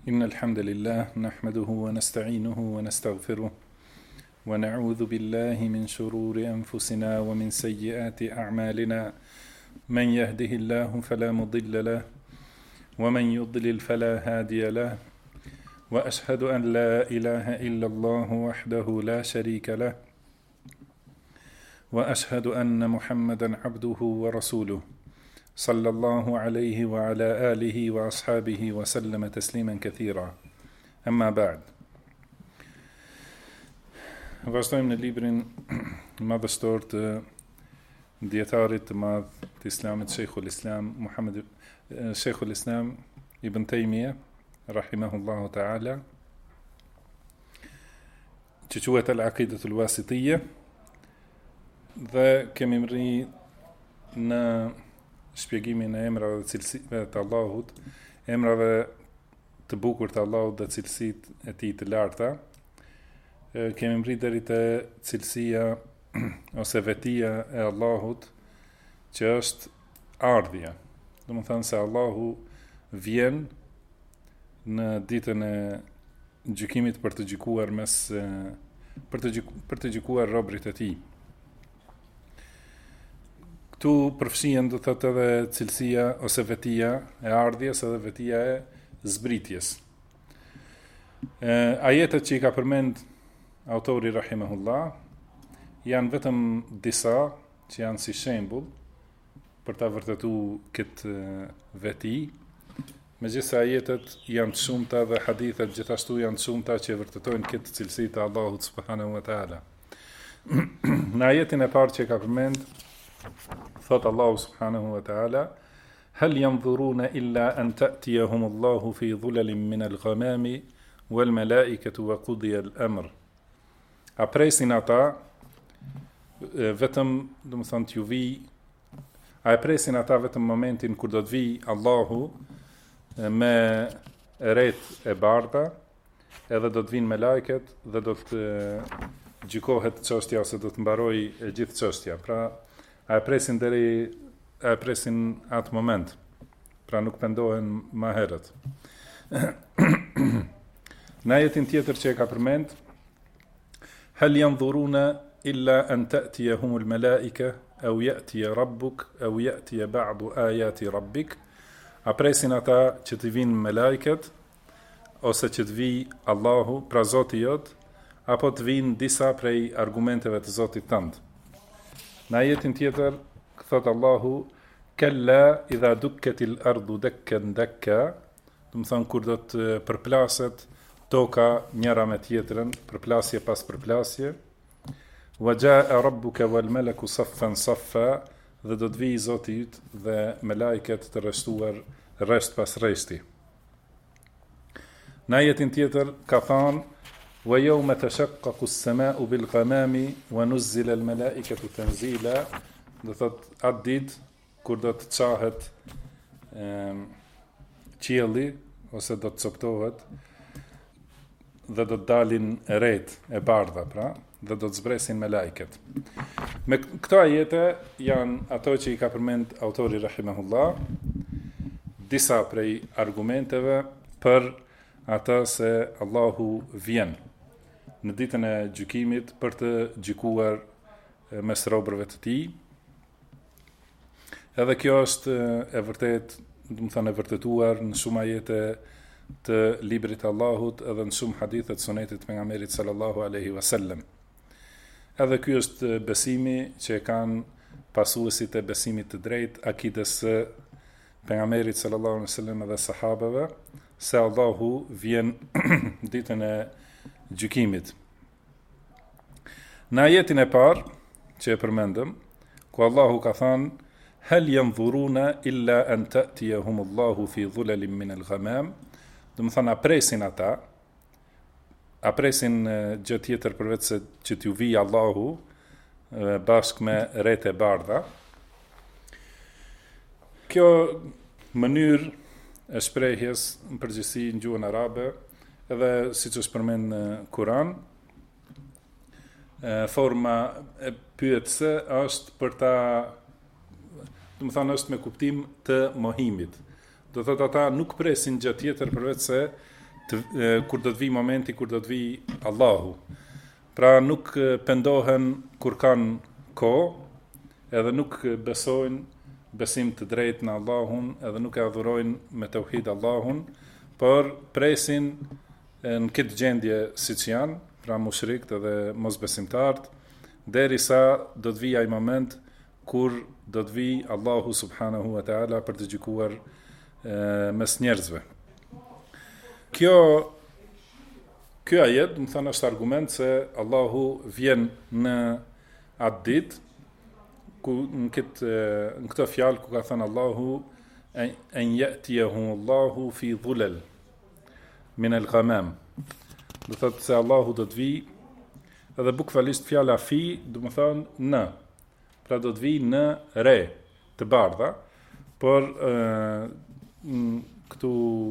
إن الحمد لله نحمده ونستعينه ونستغفره ونعوذ بالله من شرور أنفسنا ومن سيئات أعمالنا من يهده الله فلا مضل له ومن يضلل فلا هادي له وأشهد أن لا إله إلا الله وحده لا شريك له وأشهد أن محمدا عبده ورسوله صلى الله عليه وعلى آله وأصحابه وسلم تسليما كثيرا. أما بعد. Vazhdojmë në librin madhështor të djetarit të madh të Islamit, Sheikhul Islam Ibn Taymija rahimahullahu ta'ala, që quhet Al-Aqidatul Wasitiyya, dhe kemi mri në shpjegimin e emrave dhe cilësive të Allahut, emrave të bukur të Allahut dhe cilësitë e tij të larta. Kemi mri deri te cilësia ose vetia e Allahut, që është ardhja. Domethënë se Allahu vjen në ditën e gjykimit për të gjykuar për të gjykuar robërit e tij. Këtu përfshihen do thotë edhe cilësia ose vetia e ardhjes edhe vetia e zbritjes. Ajetet që I ka përmend autori rahimahullah janë vetëm disa që janë si shembull për ta vërtetuar këtë veti. Megjithëse ajetet janë të shumta dhe hadithet gjithashtu janë të shumta që vërtetojnë këtë cilësi të Allahut subhanahu wa taala. Në ajetin e parë që ka përmend, thot Allahu subhanahu wa ta'ala: "Hal yanzuruna illa an ta'tiyahum Allahu fi dhulalin min al-ghamami wal malaikatu wa qudiya al-amr." A presin ata vetëm, domethënë t'ju vi, a presin ata vetëm momentin kur do të vi Allahu me erët e bardha, edhe do të vinë me lajket dhe do të gjykohet çështja ose do të mbarojë e gjithë çështja. Pra a presin atë moment, pra nuk pendohen më herët. Në ajetin tjetër që e ka përmend, hal yanzuruna illa an ta'tiyahumul malaika aw ya'tiya rabbuk aw ya'tiya ba'du ayati rabbik. A presin ata që të vinë me lajket, ose që të vi Allahu, pra Zoti jot, apo të vinë disa prej argumenteve të Zotit tënd. Në ajetin tjetër, thot Allahu: "Kalla idha dukkatil ardu dakkan dakka", do të thonë kur do të përplaset toka njëra me tjetrën, përplasje pas përplasje. "Wa jaa rabbuka wal malaku saffan saffa", dhe do të vijë Zoti yt dhe me lajket të rreshtuar rresht pas rreshti. Në ajetin tjetër ka thënë: "Wa yawma tashaqqaqu as-sama'u bil ghamami wa nuzzila al malaikatu tanzila", do thot atë ditë kur do të çahet qielli ose do të coptohet dhe do të dalin erët e bardha, pra, dhe do të zbresin me lajket. Me këto ajete janë ato që I ka përmend autori rahimahullah, disa prej argumenteve për ata se Allahu vjen në ditën e gjykimit për të gjykuar mes robërve të tij. Edhe kjo është e vërtet, do të thënë e vërtetuar në shumë ajete të librit të Allahut edhe në shumë hadithe të sunetit të pejgamberit sallallahu alaihi wasallam. Edhe ky është besimi që kanë pasuesit e besimit të drejtë, akides së pejgamberit sallallahu alaihi wasallam dhe sahabeve, se Allahu vjen ditën e gjykimit. Në ajetin e parë që e përmendëm, ku Allahu ka thënë: "Hal yanzuruna illa an ta'tiyahum Allahu fi dhulalin min al-ghamam", do të thonë a presin gjë tjetër përveç se që t'ju vijë Allahu bashkë me erët e bardha. Kjo mënyrë e shprehjes në përgjithësi në gjuhën arabe, edhe siç është përmend në Kur'an, forma e pyetëse është për ta, do të thonë është me kuptim të mohimit. Do thotë ata nuk presin gjë tjetër përveç se kur do të vi momenti kur do të vi Allahu. Pra nuk pendohen kur kanë kohë, edhe nuk besojnë besim të drejtë në Allahun, edhe nuk e adhurojnë me tauhid Allahun, por presin në këtë gjendje siç janë, pra mushrikt edhe mosbesimtarët, derisa do të vijë ai moment kur do të vi Allahu subhanahu wa taala për të gjykuar mes njerëzve. Kjo ajet, më thënë, është argument se Allahu vjen në atë ditë, në këtë fjalë ku ka thënë Allahu en ya'tiyahu Allahu fi dhulal min al-ghamam. Do thotë se Allahu do të vi, edhe bukfalisht fjala fi do të thonë në. Pra do të vi në re, të bardha, por këtu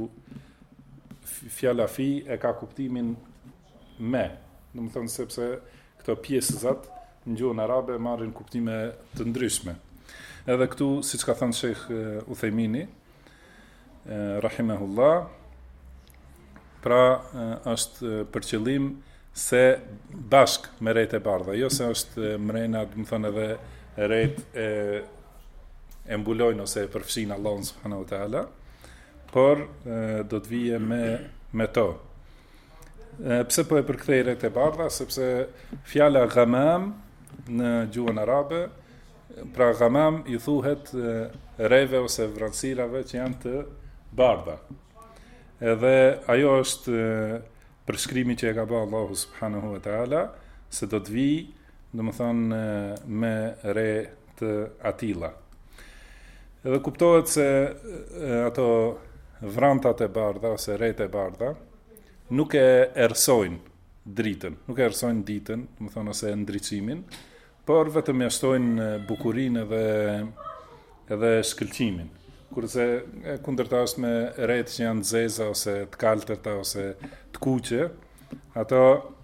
fjala fi e ka kuptimin me. Do të thonë sepse këto pjesëzat në gjuhën arabe marrin kuptime të ndryshme. Edhe këtu, siç ka thënë Sheikh Uthejmini, rahimahullah, pra është për qëllim se bashk me rejt e bardha, jo se është mrena, do të thonë edhe rejt e mbulojnë ose e përfshin Allahun subhanahu wa taala, por do të vije me to. Pse po e përkthej rejt e bardha? Sepse fjala ghamam në gjuhën arabe, pra ghamam i thuhet reve ose vranësirave që janë të bardha. Edhe ajo është përshkrimi që e ka bërë Allahu subhanahu wa taala, se do të vi, domethënë me re të atilla. Edhe kuptohet se ato vrantat e bardha ose rret e bardha nuk e erësojnë dritën, nuk e erësojnë ditën, domethënë ose ndriçimin, por vetëm mjaftojnë bukurinë edhe shkëlqimin. Kurse e kundërta është me rret që janë të zeza ose të kaltërta ose të kuqe, ato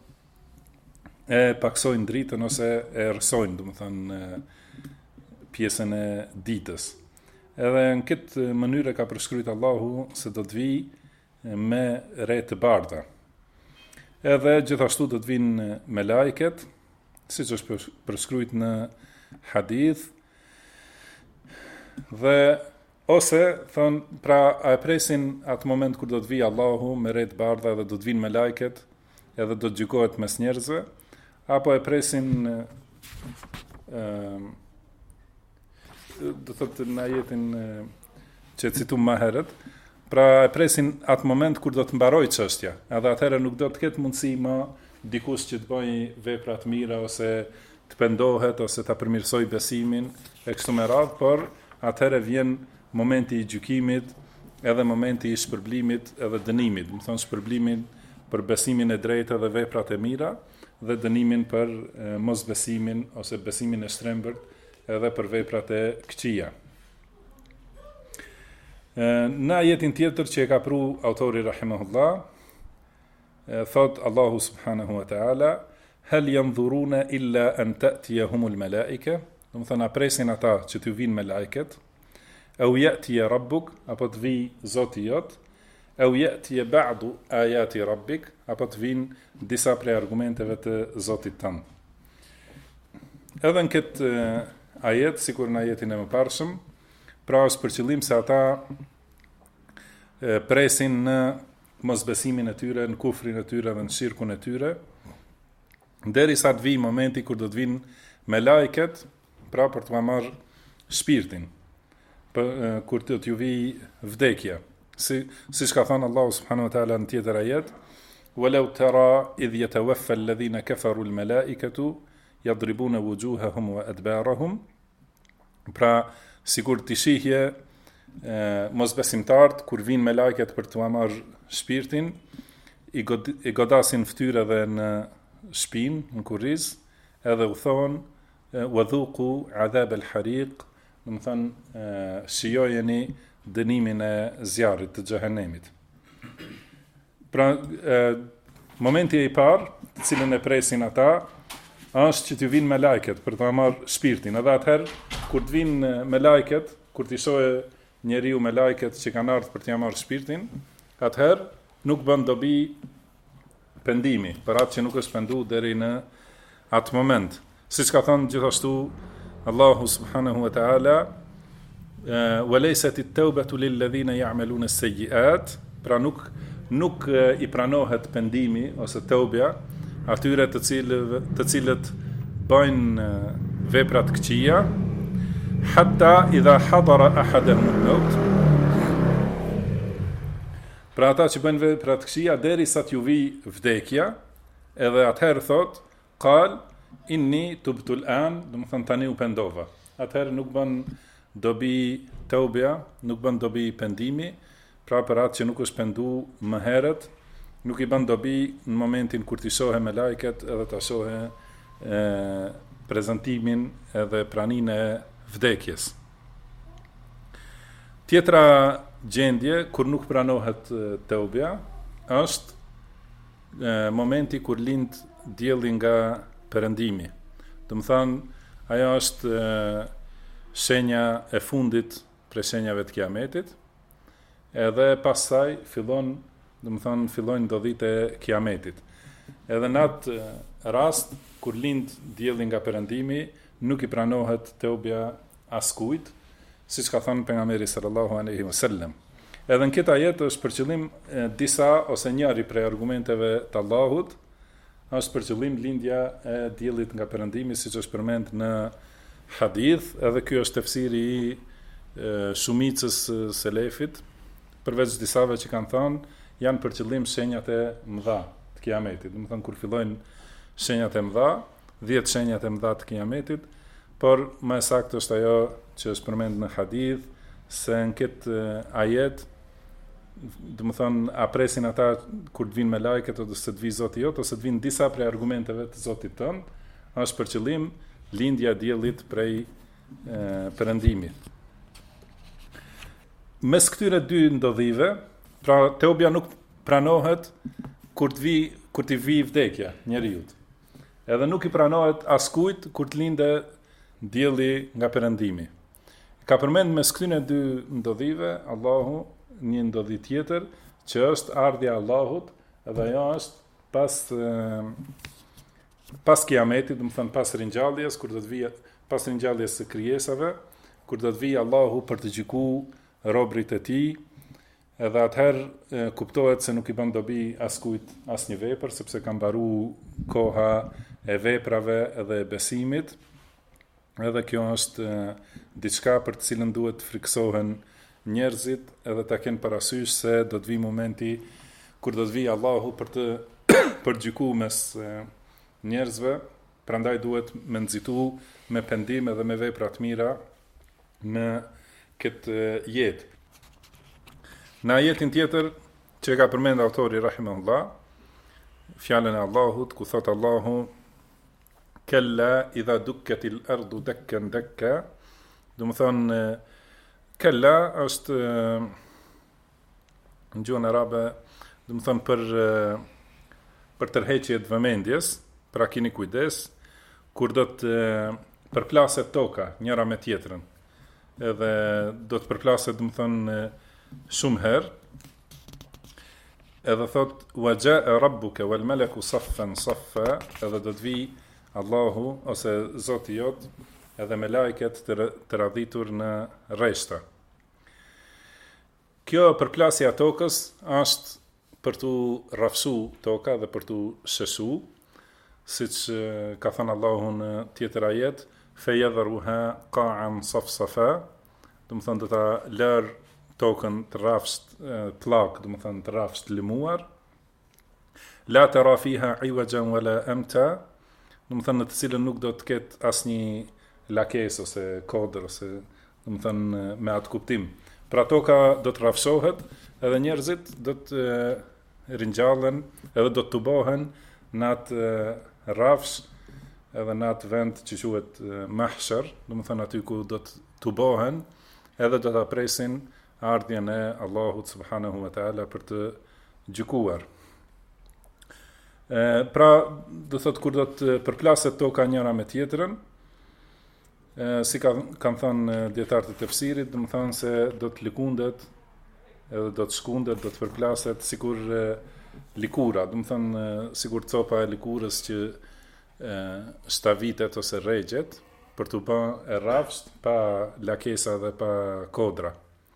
e paksojnë dritën ose e erësojnë, domethënë pjesën e ditës. Edhe në këtë mënyrë ka përshkruajtur Allahu se do të vijë me rret të bardha. Edhe gjithashtu do të vinë me lajket, siç është përshkruajtur në hadith, dhe ose thonë, pra a e presin atë moment kur do të vijë Allahu me rret të bardha dhe do të vinë me lajket, edhe do të gjykohet mes njerëzve, apo e presin do thotë në ajetin që citum më herët, pra e presin atë moment kur do të mbaroj çështja, edhe atëherë nuk do të ketë mundësi më dikush që të bëjë vepra të mira ose të pendohet ose ta përmirësoj besimin e kështu me radhë, por atëherë vjen momenti i gjykimit, edhe momenti i shpërblimit edhe dënimit, më thonë shpërblimin për besimin e drejtë dhe veprat e mira, dhe dënimin për mosbesimin ose besimin e shtrembërt edhe për veprat e këqija. Në ajetin tjetër që e ka pru autori rahimahullah, thot Allahu subhanahu wa ta'ala, hal yanzuruna illa an ta'tiyahumul malaika, do të thonë presin ata që t'ju vinë me lajket, au ya'tiya rabbuk, apo të vi Zoti jot, au ya'tiya ba'du ayati rabbik, apo të vinë disa prej argumenteve të Zotit tënd. Edhe në këtë ajet, sikur në ajetin e mëparshëm, pra është për qëllim se ata presin në mosbesimin e tyre, në kufrin e tyre dhe në shirkun e tyre, derisa të vijë momenti kur do të vinë me lajket, pra për të marrë shpirtin, kur të t'ju vijë vdekja. Si ka thënë Allahu subhanahu wa taala në tjetër ajet, walau tara idh yatawaffa alladhina kafaru almalaikatu yadribuna wujuhahum wa adbarahum, pra sikur t'i shihje mosbesimtarët kur vinë me lajket për t'u marrë shpirtin, i godasin fytyrë dhe në shpinë, në kurriz, edhe u thonë wadhuqu adhab al-hariq, do të thonë shijojeni dënimin e zjarrit të xhehenemit. Pra momenti i parë, të cilën e presin ata, është që t'ju vinë me lajket për të marrë shpirtin. Edhe atëherë kur të vinë me lajket, kur t'i shohë njeriu me lajket që kanë ardhur për t'ia marrë shpirtin, atëherë nuk bën dobi pendimi, për atë që nuk është pendu deri në atë moment. Siç ka thënë gjithashtu Allahu subhanahu wa ta'ala, وَلَيْسَتِ التَّوْبَةُ لِلَّذِينَ يَعْمَلُونَ السَّيِّئَاتِ, pra nuk i pranohet pendimi ose tëubja atyre të cilët bëjnë vepra të këqija, hatta idha hadara ahadahum al-maut, pra ata që bëjnë vepra të këqija derisa t'ju vi vdekja, edhe atëherë thot qal inni tubtu al-an, do të thonë tani u pendova. Atëherë nuk bën dobi tëubja, nuk bën dobi pendimi, pra për atë që nuk është pendu më herët, nuk i bën dobi në momentin kur t'i shohe me lajket edhe t'a shohe prezentimin edhe praninë e vdekjes. Tjetra gjendje kur nuk pranohet tëubja është momenti kur lind dielli nga perëndimi. Do të thonë, ajo është shenja e fundit prej shenjave të kiametit, edhe pastaj fillojnë ndodhitë e kiametit. Edhe në atë rast kur lind dielli nga perëndimi, nuk i pranohet tëubja askujt, siç ka thënë pejgamberi sallallahu alaihi wasallam. Edhe në këtë ajet është për qëllim disa ose njëri prej argumenteve të Allahut, është për qëllim lindja e diellit nga perëndimi, siç është përmend në hadith, edhe ky është tefsiri i shumicës selefit, përveç disave që kanë thënë janë për qëllim shenjat e mëdha të kiametit. Do të thonë kur fillojnë shenjat e mëdha, 10 shenjat e mëdha të kiametit, por më saktë është ajo që është përmend në hadith, se në këtë ajet, do të thonë a presin ata kur të vinë me lajket ose të vi Zoti jot, ose të vinë disa prej argumenteve të Zotit tënd, është për qëllim lindja e diellit prej perëndimit. Mes këtyre dy ndodhive, pra tëubja nuk pranohet kur t'i vi vdekja njeriut. Edhe nuk i pranohet askujt kur të linde dielli nga perëndimi. Ka përmend mes këtyre dy ndodhive Allahu një ndodhi tjetër që është ardhja e Allahut, edhe ajo është pas kiametit, do të thonë pas ringjalljes, kur do të vijë pas ringjalljes së krijesave, kur do të vijë Allahu për të gjykuar robërit e tij, edhe atëherë kuptohet se nuk i bën dobi askujt asnjë vepër, sepse ka mbaruar koha e veprave edhe e besimit. Edhe kjo është diçka për të cilën duhet të friksohen njerëzit, edhe ta kenë parasysh se do të vijë momenti kur do të vijë Allahu për gjykuar mes njerëzve, prandaj duhet me nxitu me pendim edhe me vepra të mira në këtë jetë. Në ajetin tjetër që ka përmend autori rahimahullah, fjalën e Allahut ku thot Allahu kella idha dukkatil ardu dakkan dakka, do të thonë kella është në gjuhën arabe, do të thonë për tërheqje të vëmendjes, pra keni kujdes kur do të përplaset toka njëra me tjetrën, edhe do të përplaset, do të thonë shumë herë, edhe thot wa jaa rabbuka wal malaku saffan saffa, edhe do të vi Allahu ose Zoti jot edhe me lajket të radhitur në rreshta. Kjo përplasja tokës është për të rrafsu toka dhe për të sheshu, siç ka thënë Allahu në tjetër ajet, feyadhruha qa'an safsafa, do të thonë do ta lër tokën të rrafsht pllak, do të thonë të rrafsht limuar, la tara fiha iwajan wala amta, do të thonë në të cilën nuk do të ketë asnjë lakesë ose kodër ose do të thonë me atë kuptim. Pra toka do të rrafshohet, edhe njerëzit do të ringjallen, edhe do të tubohen në atë rrafsh, edhe në atë vend që quhet mahshar, do të thonë aty ku do të tubohen, edhe do ta presin ardhjen e Allahut subhanahu wa taala për të gjykuar. Pra, do thot kur do të përplaset toka njëra me tjetrën, si kanë thënë dietarët e tefsirit, do të thonë se do të lëkundet edhe do të shkundet, do të përplaset sikur likura, do të thënë sikur copa e likurës që shtavitet ose rregjet për të bërë e rrafsht pa lakesa dhe pa kodra.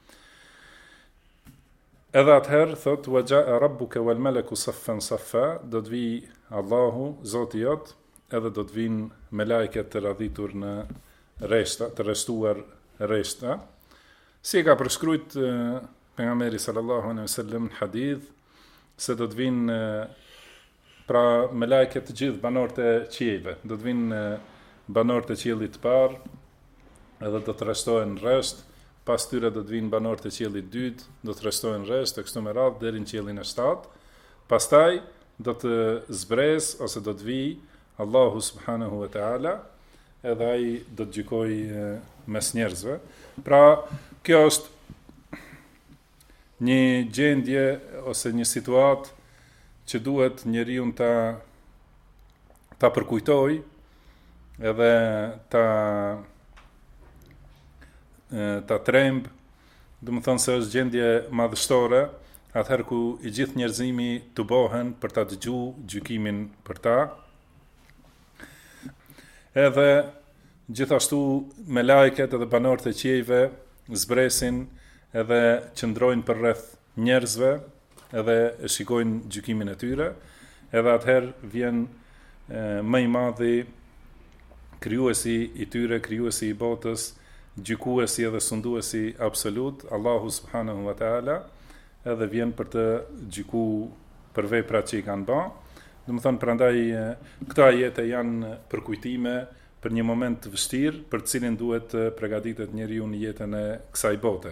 Edhe atëherë thot wa jaa rabbuka wal malaku saffan saffa, do të vi Allahu, Zoti jot, edhe do të vinë me lajket të radhitur në rreshta, të rreshtuar rreshta, si e ka përshkruajt pejgamberi sallallahu alaihi wasallam në hadith se do të vinë pra me lajket të gjithë banorët e qiejve, do të vinë banorët e qiellit të parë, edhe do të rreshtohen rresht. Pas tyre do të vinë banorët e qiellit dytë, do të rreshtohen rresht e kështu me radhë deri në qiellin e 7. Pastaj do të zbres ose do të vi Allahu subhanahu wa taala, edhe ai do të gjykojë mes njerëzve. Pra, kjo është një gjendje ose një situatë që duhet njeriu ta përkujtoj edhe ta tremb, do të thonë se është gjendje madhështore, atëherë ku i gjithë njerëzimi të bohen për ta dëgjuar gjykimin për ta. Edhe gjithashtu me lajket edhe banorët e qiejve zbresin edhe qëndrojnë për rreth njerëzve edhe e shikojnë gjykimin e tyre, edhe atëherë vjen më i madhi krijuesi i tyre, krijuesi i botës, gjykuesi edhe sunduesi absolut, Allahu subhanahu wa taala, edhe vjen për të gjykuar për veprat që i kanë bërë. Do të thonë prandaj këto ajete janë përkujtime për një moment të vështirë, për të cilin duhet të përgatitet njeriu në jetën e kësaj bote.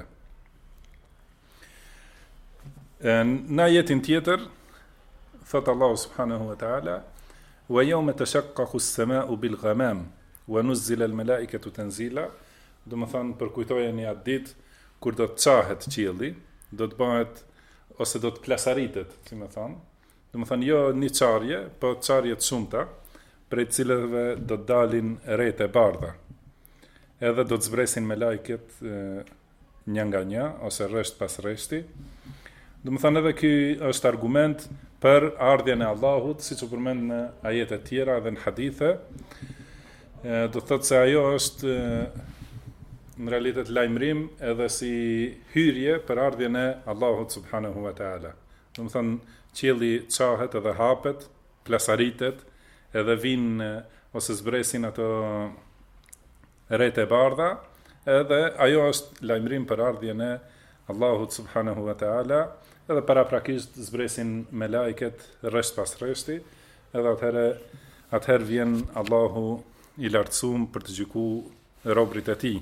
Në ajetin tjetër thot Allahu subhanahu wa taala: "Wa yawma tashaqqaqu as-sama'u bil ghamam wa nuzzila al-mala'ikatu tanzila." Do më thënë përkujtojeni atë ditë kur do të qahet qielli, do të bëhet ose do të plasaritet, si më thënë. Do më thënë jo një qarje, po qarje të shumta, prej cilëve do të dalin rrete bardha. Edhe do të zbresin me lajket një nga një, ose rresht pas rreshti. Do më thënë edhe ky është argument për ardhjen e Allahut, siç u përmend në ajete tjera dhe në hadithe. Do të thotë se ajo është në realitet lajmërim edhe si hyrje për ardhjen e Allahut subhanahu wa taala. Do të thonë qielli qahet edhe hapet, plasaritet, edhe vinë ose zbresin ato rrete bardha, edhe ajo është lajmërim për ardhjen e Allahut subhanahu wa taala, edhe paraprakisht zbresin me lajket rresht pas rreshti, edhe atëherë vjen Allahu i lartësuar për të gjykuar robërit e tij.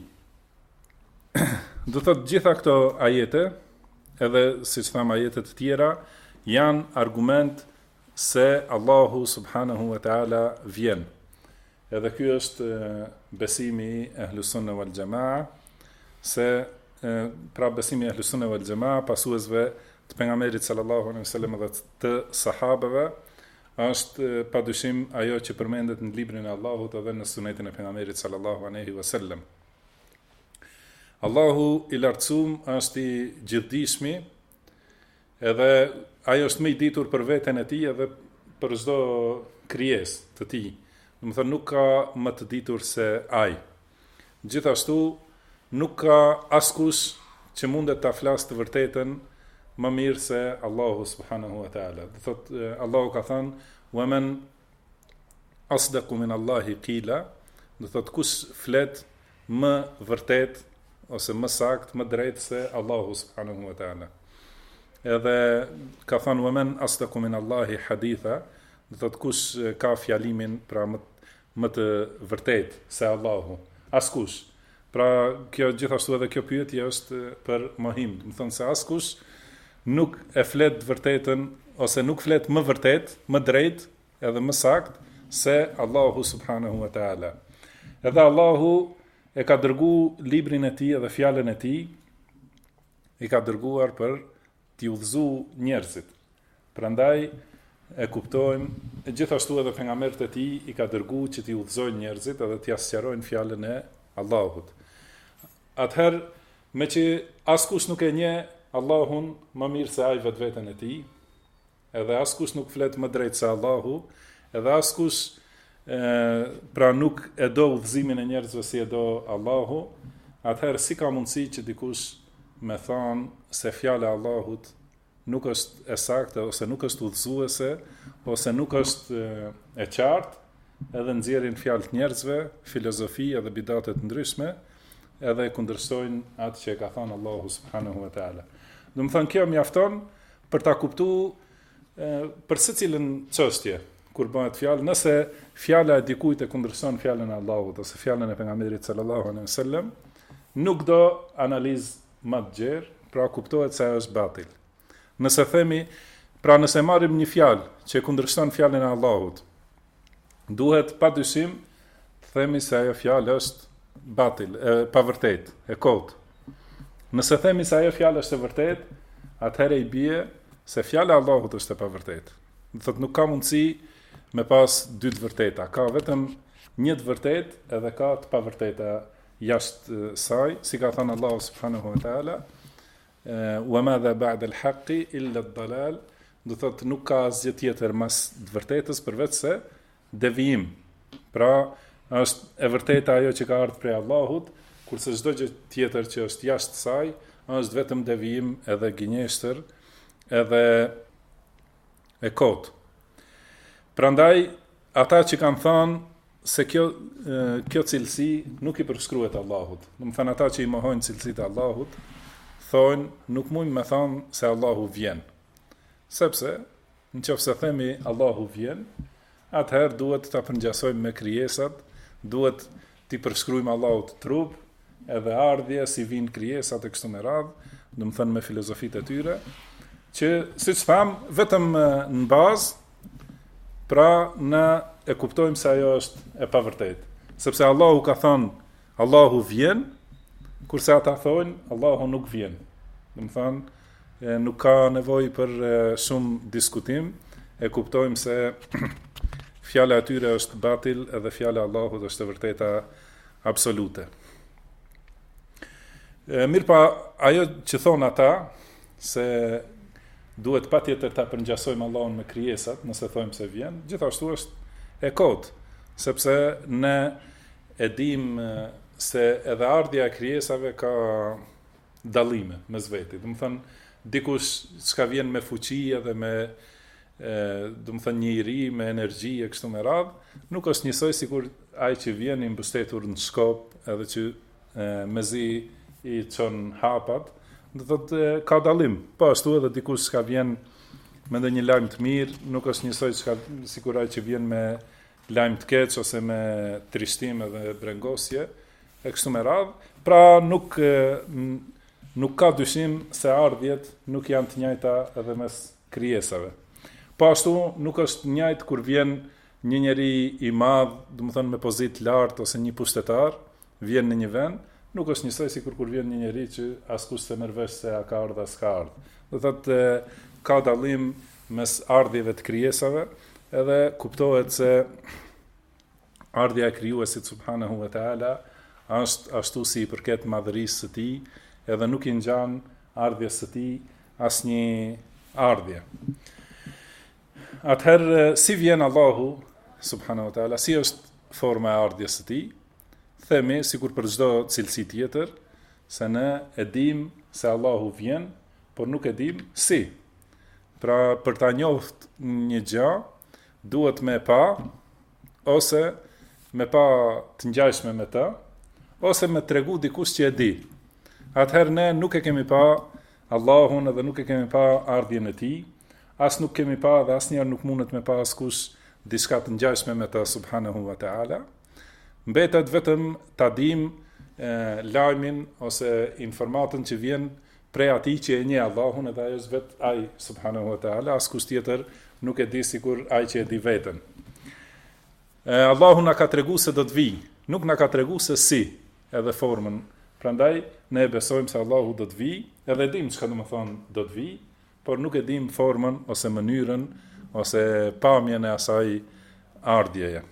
Do thotë gjitha këto ajete, edhe siç tham ajetet të tjera, janë argument se Allahu subhanahu wa taala vjen. Edhe ky është besimi i Ahlus Sunna wal Jamaa, se pra besimi i Ahlus Sunna wal Jamaa pasuesve të pejgamberit sallallahu alaihi wasallam dhe të sahabeve, është padyshim ajo që përmendet në librin e Allahut edhe në sunetin e pejgamberit sallallahu alaihi wasallam. Allahu i lartësuar është i gjithdijshmi, edhe ajo është më i ditur për veten e tij edhe për çdo krijesë të tij. Do të thonë nuk ka më të ditur se ai. Gjithashtu nuk ka askush që mundet ta flasë të vërtetën më mirë se Allahu subhanahu wa taala. Do thotë Allahu ka thënë: "Wa man asdaqu min Allahi qila", do thotë kush flet më vërtet ose më sakt, më drejt se Allahu subhanahu wa taala. Edhe ka thënë: "Wa man asdaqu min Allahi haditha", do thotë kush ka fjalimin pra më të vërtet se Allahu. Askush. Pra kjo gjithashtu edhe kjo pyetje është për mohim. Do thonë se askush nuk e flet vërtetën ose nuk flet më vërtet, më drejt edhe më sakt se Allahu subhanahu wa taala. Edhe Allahu e ka dërguar librin e tij dhe fjalën e tij, i ka dërguar për t'i udhëzuar njerëzit. Prandaj e kuptojmë, gjithashtu edhe pejgamberët e tij i ka dërguar që t'i udhëzojnë njerëzit edhe t'i sqarojnë fjalën e Allahut. Atëherë, me që askush nuk e njeh Allahun më mirë se ai vetveten e tij, edhe askush nuk flet më drejt se Allahu, edhe askush pra nuk e do udhëzimin e njerëzve si e do Allahu, atëherë si ka mundësi që dikush me thonë se fjala e Allahut nuk është e saktë, ose nuk është udhëzuese, ose nuk është e qartë, edhe nxjerrin fjalë të njerëzve, filozofi edhe bidate të ndryshme, edhe e kundërshtojnë atë që e ka thënë Allahu subhanahu wa taala. Do të thonë kjo mjafton për ta kuptuar për secilën çështje kur bëhet fjalë, nëse fjala e dikujt e kundërshton fjalën e Allahut ose fjalën e pejgamberit sallallahu alaihi wasallam, nuk do analizë më të gjerë, pra kuptohet se ajo është batil. Nëse themi, pra nëse marrim një fjalë që e kundërshton fjalën e Allahut, duhet padyshim të themi se ajo fjalë është batil, pa vërtet, e kot. Nëse themi se ajo fjalë është e vërtet, atëherë i bie se fjala e Allahut është e pavërtetë. Do thotë nuk ka mundësi me pas dy të vërteta, ka vetëm një të vërtetë edhe ka të pavërteta jashtë saj, si ka thënë Allahu subhanahu wa taala, wa madha ba'da al-haqqi illa ad-dalal, do thotë nuk ka asgjë tjetër mas të vërtetës përveç se devijim. Pra është e vërteta ajo që ka ardhur prej Allahut, kurse çdo gjë tjetër që është jashtë saj është vetëm devijim edhe gënjeshtër edhe e kot. Prandaj ata që kanë thënë se kjo cilësi nuk i përshkruhet Allahut. Do të thënë ata që i mohojnë cilësitë e Allahut, thonë nuk mund me thonë se Allahu vjen. Sepse nëse themi Allahu vjen, atëherë duhet ta përngjasojmë me krijesat, duhet t'i përshkruajmë Allahut trup, edhe ardhje si vijnë krijesat e kështu me radhë, do të thënë me filozofitë e tyre, që siç tham, vetëm në bazë, pra në e kuptojmë se ajo është e pavërtetë. Sepse Allahu ka thënë Allahu vjen, kurse ata thonë Allahu nuk vjen. Do të thënë nuk ka nevojë për shumë diskutim, e kuptojmë se fjala e tyre është batil edhe fjala e Allahut është e vërteta absolute. Mirë pa, ajo që thonë ata, se duhet patjetër ta përngjasojmë Allahun me krijesat, nëse thojmë se vjen, gjithashtu është e kotë, sepse ne e dim se edhe ardhja e krijesave ka dallime mes veti. Do të thënë, dikush çka vjen me fuqi edhe me do të thënë një iri, me energji e kështu me radhë, nuk është njësoj sikur ai që vjen i mbështetur në shkop, edhe që mezi i çon hapat, do thotë ka dallim. Po ashtu edhe dikush që vjen me ndonjë lajm të mirë, nuk është njësoj sikur ai që vjen me lajm të keq ose me trishtim edhe brengosje e kështu me radhë. Pra nuk ka dyshim se ardhjet nuk janë të njëjta edhe mes krijesave. Po ashtu nuk është njëjtë kur vjen një njeri i madh, do të thonë me pozitë lartë ose një pushtetar, vjen në një vend, nuk është njësoj sikur kur vjen një njeri që askush se merr vesh se a ka ardhur as ka ardhur. Do thotë ka dallim mes ardhjeve të krijesave, edhe kuptohet se ardhja e krijuesit subhanahu wa taala është ashtu si i përket madhërisë së tij, edhe nuk i ngjan ardhjes së tij asnjë ardhje. Atëherë, si vjen Allahu, subhanahu wa ta'ala, si është forma e ardhjes së tij, themi, sikur për çdo cilësi tjetër, se ne e dim se Allahu vjen, por nuk e dim si. Pra, për ta njoft një gjë, duhet me pa, ose me pa të ngjashme me të, ose me tregu dikush që e di. Atëherë ne nuk e kemi pa Allahun edhe nuk e kemi pa ardhjen e tij, as nuk kemi pa dhe asnjëherë nuk mundet me pa askush diçka të ngjashme me ta subhanahu wa taala. Mbetet vetëm ta dim lajmin ose informatën që vjen prej atij që e njeh Allahun, edhe ai është vetë ai subhanahu wa taala, askush tjetër nuk e di sikur ai që e di veten. Allahu na ka treguar se do të vijë, nuk na ka treguar se si, edhe formën. Prandaj ne besojmë se Allahu do të vijë, edhe dim çka do të thonë do të vijë, por nuk e dim formën ose mënyrën ose pamjen e asaj ardhjeje.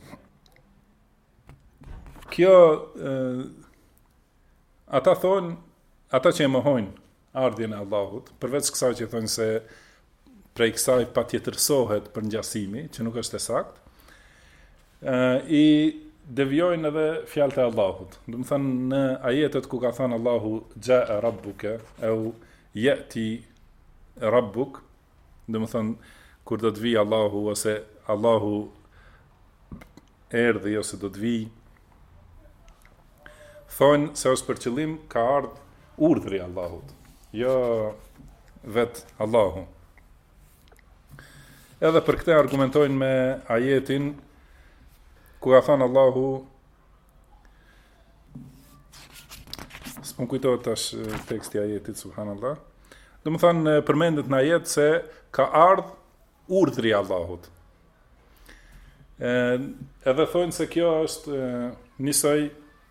Kjo ata thonë, ata që e mohojnë ardhjen e Allahut, përveç kësaj që thonë se prej kësaj patjetërsohet për ngjasimi, që nuk është e saktë, i devijojnë edhe fjalët e Allahut. Do të thënë në ajetet ku ka thënë Allahu jaa rabbuka au yati rabbuk, do të thënë kur do të vi Allahu ose Allahu erdhi ose do të vi, thonë se është për qëllim ka ardhur urdhri i Allahut, jo vet Allahu. Edhe për këtë argumentojnë me ajetin ku ka thënë Allahu, s'm kujtohet tash teksti i ajetit, subhanallah. Do të thënë përmendet në ajet se ka ardhur urdhri i Allahut. Edhe thonë se kjo është njësoj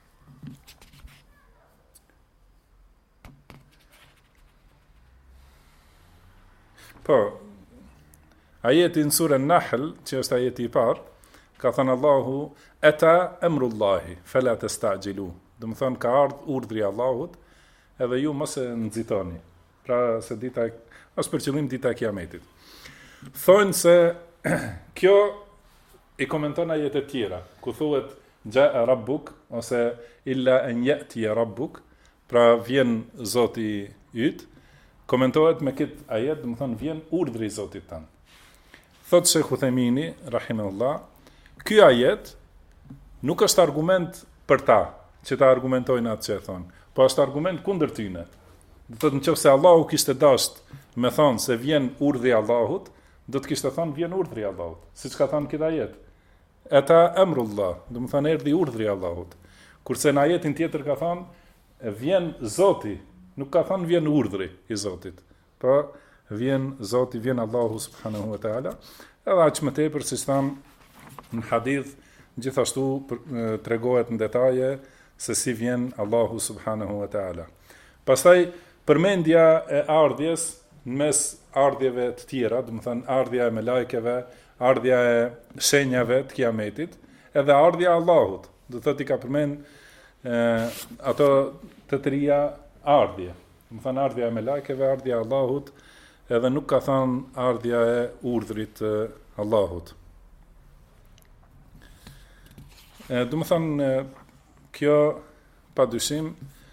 po ajeti në surën Nahl, që është ajeti i parë, ka thënë Allahu ata emrullahi fala tasta'jilu. Do të thonë ka ardhur urdhri i Allahut, edhe ju mos e nxitoni. Pra se dita është për qëllim dita e Kiametit. Thonë se kjo i komenton ajetet tjera, ku thuhet jaa rabbuk ose illa an yati rabbuk, pra vjen Zoti yt, komentohet me këtë ajet, do të thonë vjen urdhri i Zotit tan. Thot Sheikh Uthemini, rahimahullah, ky ajet nuk është argument për ta, që ta argumentojnë atë që e thonë, po është argument kundër tyne. Do të thotë nëse Allahu kishte dashur me thonë se vjen urdhri i Allahut, do të kishte thonë vjen urdhri i Allahut, siç ka thënë këtë ajet. Ata emrullah, do të thonë erdhi urdhri i Allahut. Kurse në ajetin tjetër ka thënë vjen Zoti, nuk ka thënë vjen urdhri i Zotit. Po vjen Zoti, vjen Allahu subhanahu wa taala. Edhe aq më tepër si thamë në hadith, gjithashtu tregohet në detaje se si vjen Allahu subhanahu wa taala. Pastaj përmendja e ardhjes mes ardhjeve të tjera, do të thënë ardhja e melajkeve, ardhja e shenjave të Kiametit, edhe ardhja e Allahut. Do thotë i ka përmend ato të trija ardhje. Do të thënë ardhja e melajkeve, ardhja e Allahut, edhe nuk ka thënë ardhja e urdhrit të Allahut. Do të thënë kjo padyshim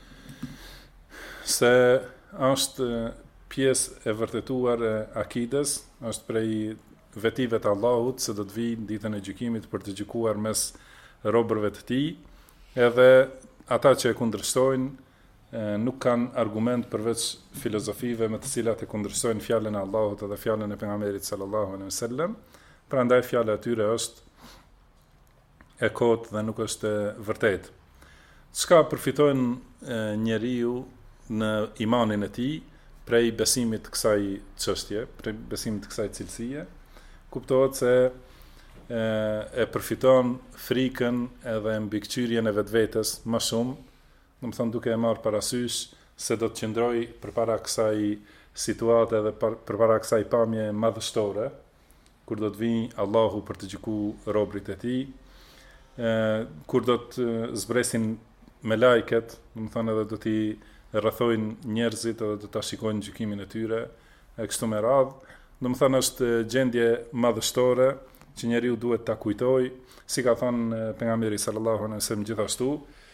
se është pjesë e vërtetuar e akides, është prej vetive të Allahut se do të vijë ditën e gjykimit për të gjykuar mes robërve të tij, edhe ata që e kundërshtojnë nuk kanë argument përveç filozofive me të cilat e kundërshtojnë fjalën e Allahut edhe fjalën e pejgamberit sallallahu alaihi wasallam. Prandaj fjala e tyre është e kotë dhe nuk është e vërtetë. Çka përfitojnë njeriu në imanin e tij prej besimit të kësaj çështje, prej besimit të kësaj cilësie, kuptohet se e përfiton frikën edhe mbikëqyrjen e vetvetes më shumë, do të thonë duke e marrë parasysh se do të qëndroj përpara kësaj situate dhe përpara kësaj pamje madhështore, kur do të vijë Allahu për të gjykuar robërit e tij, kur do të zbresin melajket, do të thonë edhe do t'i rrethojnë njerëzit edhe do ta shikojnë gjykimin e tyre, e kështu me radhë. Do të thonë është gjendje madhështore që njeriu duhet ta kujtojë, si ka thënë pejgamberi sallallahu alaihi wasallam gjithashtu,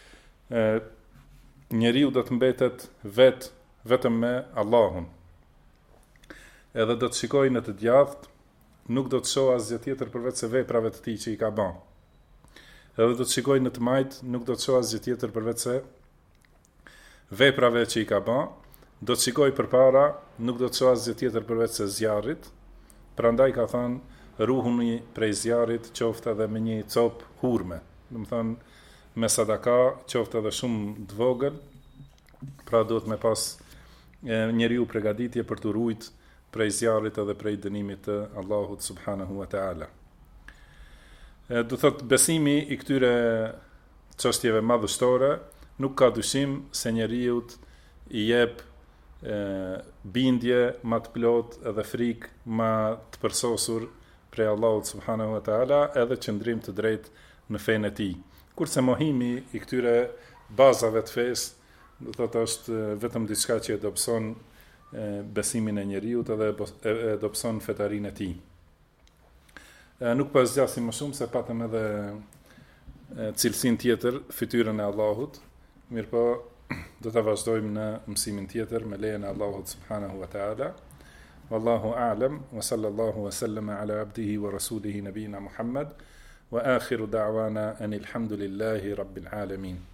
njeriu do të mbetet vetëm me Allahun. Edhe do të shikojë në të djathtë, nuk do të shohë asgjë tjetër përveç se veprave të tij që i ka bën. Edhe do të shikojë në të majt, nuk do të shohë asgjë tjetër përveç se veprave që i ka bën. Do të shikojë përpara, nuk do të shohë asgjë tjetër përveç se zjarrit. Prandaj ka thënë ruhuni prej zjarrit, qoftë edhe me një copë hurme. Do të thonë me sadaka, qoftë edhe shumë të vogël. Pra duhet me pas njeriu përgatitje për të ruajtur prej zjarrit edhe prej dënimit të Allahut subhanahu wa taala. Do thot besimi i këtyre çështjeve madhështore nuk ka dyshim se njeriu i jep bindje më të plot edhe frikë më të përsosur prej Allahut subhanahu wa taala edhe qëndrim të drejtë në fenë e tij. Kurse mohimi i këtyre bazave të fesë do thot është vetëm diçka që e dobëson besimin e njeriut edhe adopson fetarinë e tij. Nuk po zgjasim më shumë se patëm edhe cilësinë tjetër, fytyrën e Allahut. Mirpo do ta vazhdojmë në mësimin tjetër me lejen e Allahut subhanahu wa taala. Wallahu a'lam wa sallallahu wa sallama ala abdihi wa rasulihi nabina Muhammad wa akhiru da'wana anil hamdulillahi rabbil alamin.